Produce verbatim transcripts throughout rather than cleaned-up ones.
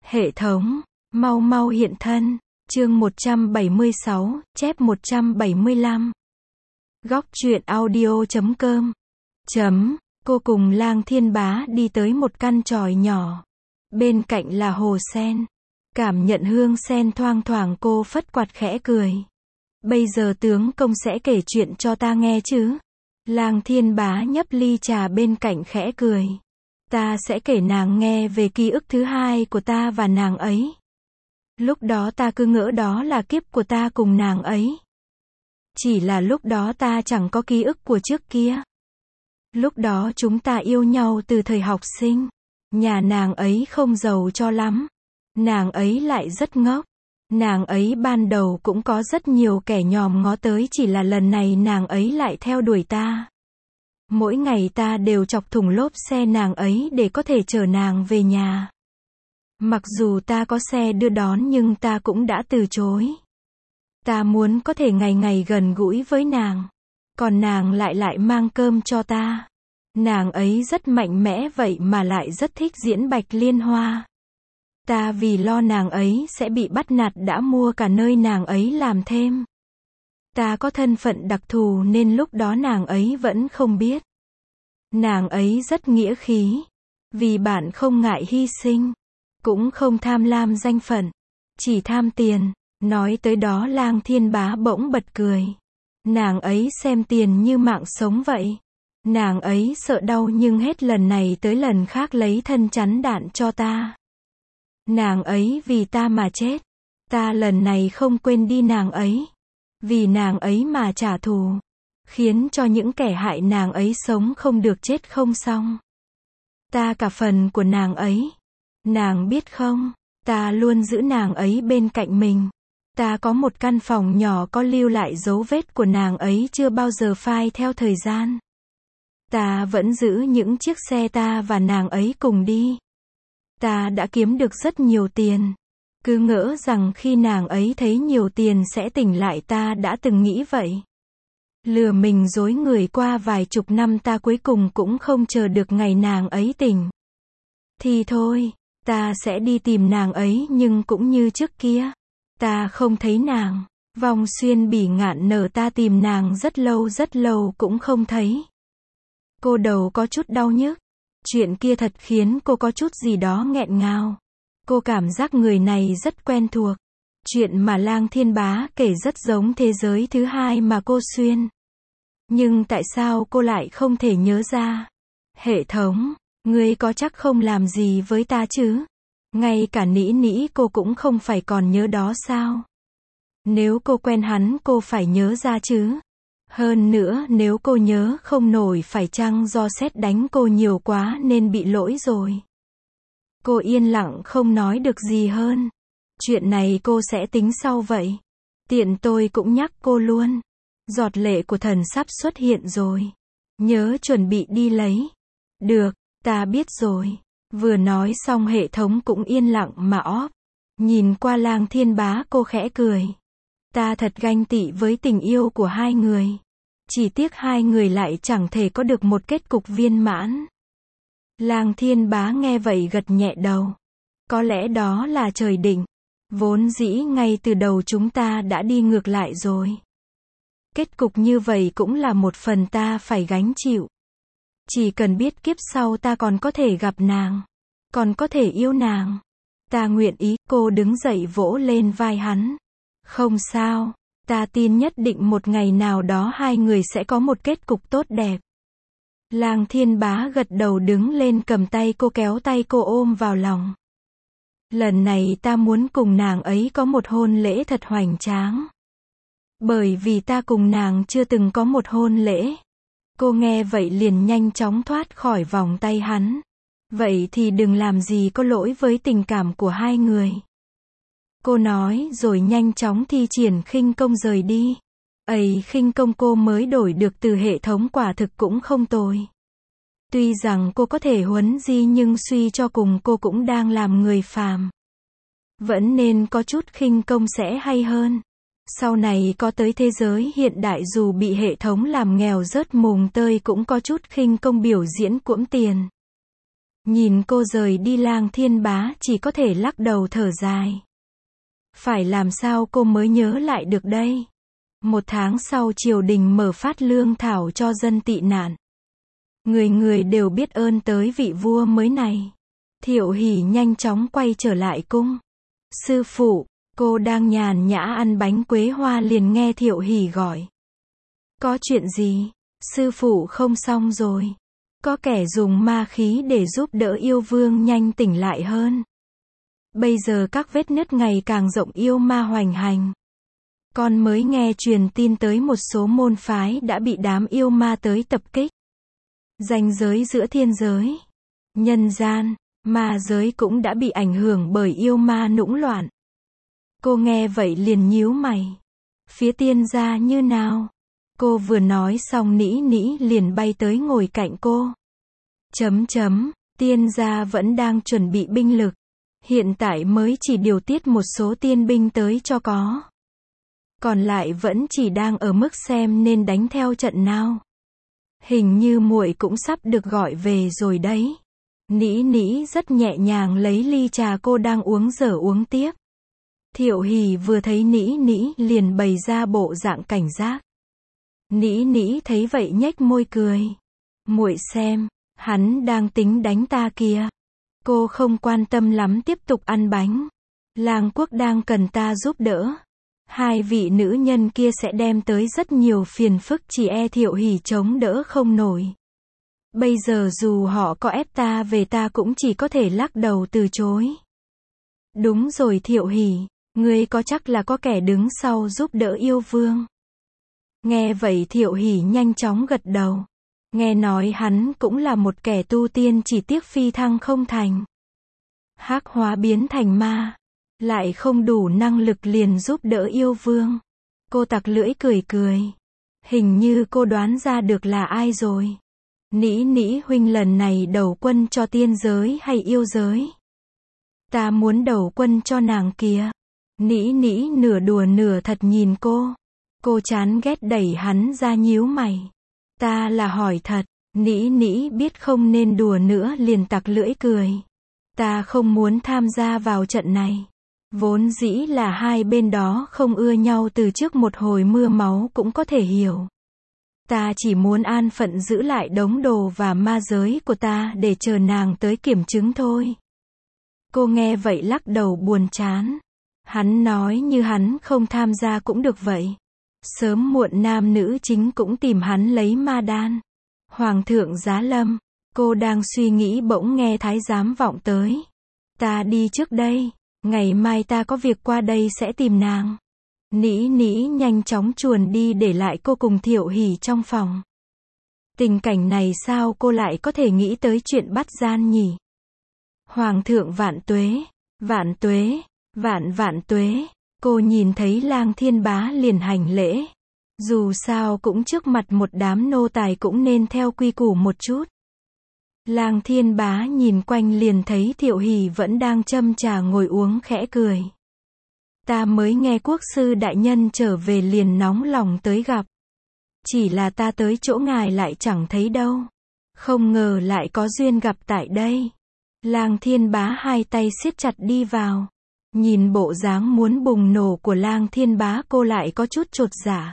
Hệ thống, mau mau hiện thân. Chương một trăm bảy mươi sáu, chép một trăm bảy mươi lăm. Góc truyện audio chấm com. Chấm, cô cùng Lang Thiên Bá đi tới một căn chòi nhỏ. Bên cạnh là hồ sen. Cảm nhận hương sen thoang thoảng, cô phất quạt khẽ cười. Bây giờ tướng công sẽ kể chuyện cho ta nghe chứ? Lang Thiên Bá nhấp ly trà bên cạnh khẽ cười. Ta sẽ kể nàng nghe về ký ức thứ hai của ta và nàng ấy. Lúc đó ta cứ ngỡ đó là kiếp của ta cùng nàng ấy. Chỉ là lúc đó ta chẳng có ký ức của trước kia. Lúc đó chúng ta yêu nhau từ thời học sinh. Nhà nàng ấy không giàu cho lắm. Nàng ấy lại rất ngốc. Nàng ấy ban đầu cũng có rất nhiều kẻ nhòm ngó tới, chỉ là lần này nàng ấy lại theo đuổi ta. Mỗi ngày ta đều chọc thủng lốp xe nàng ấy để có thể chở nàng về nhà. Mặc dù ta có xe đưa đón nhưng ta cũng đã từ chối. Ta muốn có thể ngày ngày gần gũi với nàng. Còn nàng lại lại mang cơm cho ta. Nàng ấy rất mạnh mẽ vậy mà lại rất thích diễn bạch liên hoa. Ta vì lo nàng ấy sẽ bị bắt nạt đã mua cả nơi nàng ấy làm thêm. Ta có thân phận đặc thù nên lúc đó nàng ấy vẫn không biết. Nàng ấy rất nghĩa khí. Vì bạn không ngại hy sinh. Cũng không tham lam danh phận. Chỉ tham tiền. Nói tới đó Lang Thiên Bá bỗng bật cười. Nàng ấy xem tiền như mạng sống vậy. Nàng ấy sợ đau nhưng hết lần này tới lần khác lấy thân chắn đạn cho ta. Nàng ấy vì ta mà chết. Ta lần này không quên đi nàng ấy. Vì nàng ấy mà trả thù. Khiến cho những kẻ hại nàng ấy sống không được chết không xong. Ta cả phần của nàng ấy. Nàng biết không, ta luôn giữ nàng ấy bên cạnh mình. Ta có một căn phòng nhỏ có lưu lại dấu vết của nàng ấy chưa bao giờ phai theo thời gian. Ta vẫn giữ những chiếc xe ta và nàng ấy cùng đi. Ta đã kiếm được rất nhiều tiền. Cứ ngỡ rằng khi nàng ấy thấy nhiều tiền sẽ tỉnh lại, ta đã từng nghĩ vậy. Lừa mình dối người qua vài chục năm, ta cuối cùng cũng không chờ được ngày nàng ấy tỉnh. Thì thôi, ta sẽ đi tìm nàng ấy nhưng cũng như trước kia. Ta không thấy nàng. Vòng xuyên bỉ ngạn nở, ta tìm nàng rất lâu rất lâu cũng không thấy. Cô đầu có chút đau nhức. Chuyện kia thật khiến cô có chút gì đó nghẹn ngào. Cô cảm giác người này rất quen thuộc. Chuyện mà Lang Thiên Bá kể rất giống thế giới thứ hai mà cô xuyên. Nhưng tại sao cô lại không thể nhớ ra? Hệ thống, ngươi có chắc không làm gì với ta chứ? Ngay cả nĩ nĩ cô cũng không phải còn nhớ đó sao? Nếu cô quen hắn cô phải nhớ ra chứ? Hơn nữa nếu cô nhớ không nổi, phải chăng do sét đánh cô nhiều quá nên bị lỗi rồi? Cô yên lặng không nói được gì hơn. Chuyện này cô sẽ tính sau vậy. Tiện tôi cũng nhắc cô luôn. Giọt lệ của thần sắp xuất hiện rồi. Nhớ chuẩn bị đi lấy. Được, ta biết rồi. Vừa nói xong hệ thống cũng yên lặng mà óp. Nhìn qua Lang Thiên Bá cô khẽ cười. Ta thật ganh tị với tình yêu của hai người. Chỉ tiếc hai người lại chẳng thể có được một kết cục viên mãn. Lang Thiên Bá nghe vậy gật nhẹ đầu. Có lẽ đó là trời định. Vốn dĩ ngay từ đầu chúng ta đã đi ngược lại rồi. Kết cục như vậy cũng là một phần ta phải gánh chịu. Chỉ cần biết kiếp sau ta còn có thể gặp nàng. Còn có thể yêu nàng. Ta nguyện ý. Cô đứng dậy vỗ lên vai hắn. Không sao. Ta tin nhất định một ngày nào đó hai người sẽ có một kết cục tốt đẹp. Lang Thiên Bá gật đầu đứng lên cầm tay cô, kéo tay cô ôm vào lòng. Lần này ta muốn cùng nàng ấy có một hôn lễ thật hoành tráng. Bởi vì ta cùng nàng chưa từng có một hôn lễ. Cô nghe vậy liền nhanh chóng thoát khỏi vòng tay hắn. Vậy thì đừng làm gì có lỗi với tình cảm của hai người. Cô nói rồi nhanh chóng thi triển khinh công rời đi. Ấy, khinh công cô mới đổi được từ hệ thống quả thực cũng không tồi. Tuy rằng cô có thể huấn di nhưng suy cho cùng cô cũng đang làm người phàm. Vẫn nên có chút khinh công sẽ hay hơn. Sau này có tới thế giới hiện đại dù bị hệ thống làm nghèo rớt mùng tơi cũng có chút khinh công biểu diễn cuỗm tiền. Nhìn cô rời đi, Lang Thiên Bá chỉ có thể lắc đầu thở dài. Phải làm sao cô mới nhớ lại được đây? Một tháng sau, triều đình mở phát lương thảo cho dân tị nạn. Người người đều biết ơn tới vị vua mới này. Thiệu Hỷ nhanh chóng quay trở lại cung. Sư phụ, cô đang nhàn nhã ăn bánh quế hoa liền nghe Thiệu Hỷ gọi. Có chuyện gì? Sư phụ không xong rồi. Có kẻ dùng ma khí để giúp đỡ yêu vương nhanh tỉnh lại hơn. Bây giờ các vết nứt ngày càng rộng, yêu ma hoành hành. Con mới nghe truyền tin tới một số môn phái đã bị đám yêu ma tới tập kích. Ranh giới giữa thiên giới, nhân gian, ma giới cũng đã bị ảnh hưởng bởi yêu ma nũng loạn. Cô nghe vậy liền nhíu mày. Phía tiên gia như nào? Cô vừa nói xong, Nĩ Nĩ liền bay tới ngồi cạnh cô. Chấm chấm, tiên gia vẫn đang chuẩn bị binh lực. Hiện tại mới chỉ điều tiết một số tiên binh tới cho có. Còn lại vẫn chỉ đang ở mức xem nên đánh theo trận nào. Hình như muội cũng sắp được gọi về rồi đấy. Nĩ Nĩ rất nhẹ nhàng lấy ly trà cô đang uống dở uống tiếp. Thiệu Hỷ vừa thấy Nĩ Nĩ liền bày ra bộ dạng cảnh giác. Nĩ Nĩ thấy vậy nhếch môi cười. Muội xem, hắn đang tính đánh ta kìa. Cô không quan tâm lắm, tiếp tục ăn bánh. Lang quốc đang cần ta giúp đỡ. Hai vị nữ nhân kia sẽ đem tới rất nhiều phiền phức, chỉ e Thiệu Hỷ chống đỡ không nổi. Bây giờ dù họ có ép ta về, ta cũng chỉ có thể lắc đầu từ chối. Đúng rồi Thiệu Hỷ, ngươi có chắc là có kẻ đứng sau giúp đỡ yêu vương? Nghe vậy Thiệu Hỷ nhanh chóng gật đầu. Nghe nói hắn cũng là một kẻ tu tiên, chỉ tiếc phi thăng không thành. Hắc hóa biến thành ma, lại không đủ năng lực liền giúp đỡ yêu vương. Cô tặc lưỡi cười cười. Hình như cô đoán ra được là ai rồi. Nĩ Nĩ huynh lần này đầu quân cho tiên giới hay yêu giới? Ta muốn đầu quân cho nàng kìa. Nĩ Nĩ nửa đùa nửa thật nhìn cô. Cô chán ghét đẩy hắn ra, nhíu mày. Ta là hỏi thật. Nĩ Nĩ biết không nên đùa nữa liền tặc lưỡi cười. Ta không muốn tham gia vào trận này. Vốn dĩ là hai bên đó không ưa nhau từ trước một hồi mưa máu cũng có thể hiểu. Ta chỉ muốn an phận giữ lại đống đồ và ma giới của ta để chờ nàng tới kiểm chứng thôi. Cô nghe vậy lắc đầu buồn chán. Hắn nói như hắn không tham gia cũng được vậy. Sớm muộn nam nữ chính cũng tìm hắn lấy ma đan. Hoàng thượng giá lâm. Cô đang suy nghĩ bỗng nghe thái giám vọng tới. Ta đi trước đây. Ngày mai ta có việc qua đây sẽ tìm nàng. Nĩ Nĩ nhanh chóng chuồn đi để lại cô cùng Thiệu Hỷ trong phòng. Tình cảnh này sao cô lại có thể nghĩ tới chuyện bắt gian nhỉ? Hoàng thượng vạn tuế, vạn tuế, vạn vạn tuế. Cô nhìn thấy Lang Thiên Bá liền hành lễ. Dù sao cũng trước mặt một đám nô tài cũng nên theo quy củ một chút. Lang Thiên Bá nhìn quanh liền thấy Thiệu Hỷ vẫn đang châm trà ngồi uống, khẽ cười. Ta mới nghe quốc sư đại nhân trở về liền nóng lòng tới gặp. Chỉ là ta tới chỗ ngài lại chẳng thấy đâu. Không ngờ lại có duyên gặp tại đây. Lang Thiên Bá hai tay siết chặt đi vào. Nhìn bộ dáng muốn bùng nổ của Lang Thiên Bá, cô lại có chút chột dạ.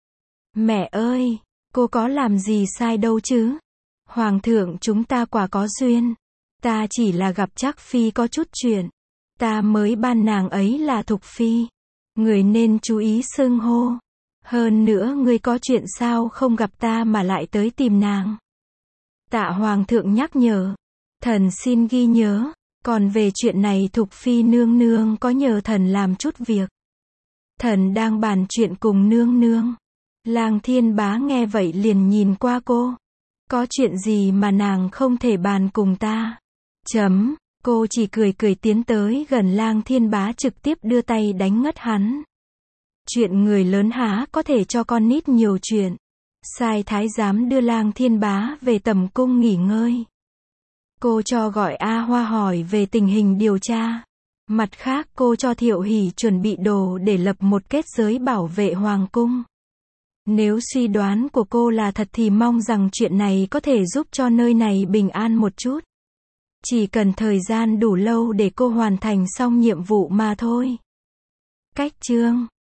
Mẹ ơi, cô có làm gì sai đâu chứ? Hoàng thượng chúng ta quả có duyên. Ta chỉ là gặp Trác Phi có chút chuyện. Ta mới ban nàng ấy là Thục Phi. Người nên chú ý xưng hô. Hơn nữa ngươi có chuyện sao không gặp ta mà lại tới tìm nàng? Tạ Hoàng thượng nhắc nhở. Thần xin ghi nhớ. Còn về chuyện này Thục Phi nương nương có nhờ thần làm chút việc. Thần đang bàn chuyện cùng nương nương. Lang Thiên Bá nghe vậy liền nhìn qua cô. Có chuyện gì mà nàng không thể bàn cùng ta? Chấm. Cô chỉ cười cười tiến tới gần Lang Thiên Bá, trực tiếp đưa tay đánh ngất hắn. Chuyện người lớn há có thể cho con nít nhiều chuyện. Sai thái giám đưa Lang Thiên Bá về tầm cung nghỉ ngơi. Cô cho gọi A Hoa hỏi về tình hình điều tra. Mặt khác cô cho Thiệu Hỷ chuẩn bị đồ để lập một kết giới bảo vệ hoàng cung. Nếu suy đoán của cô là thật thì mong rằng chuyện này có thể giúp cho nơi này bình an một chút. Chỉ cần thời gian đủ lâu để cô hoàn thành xong nhiệm vụ mà thôi. Cách chương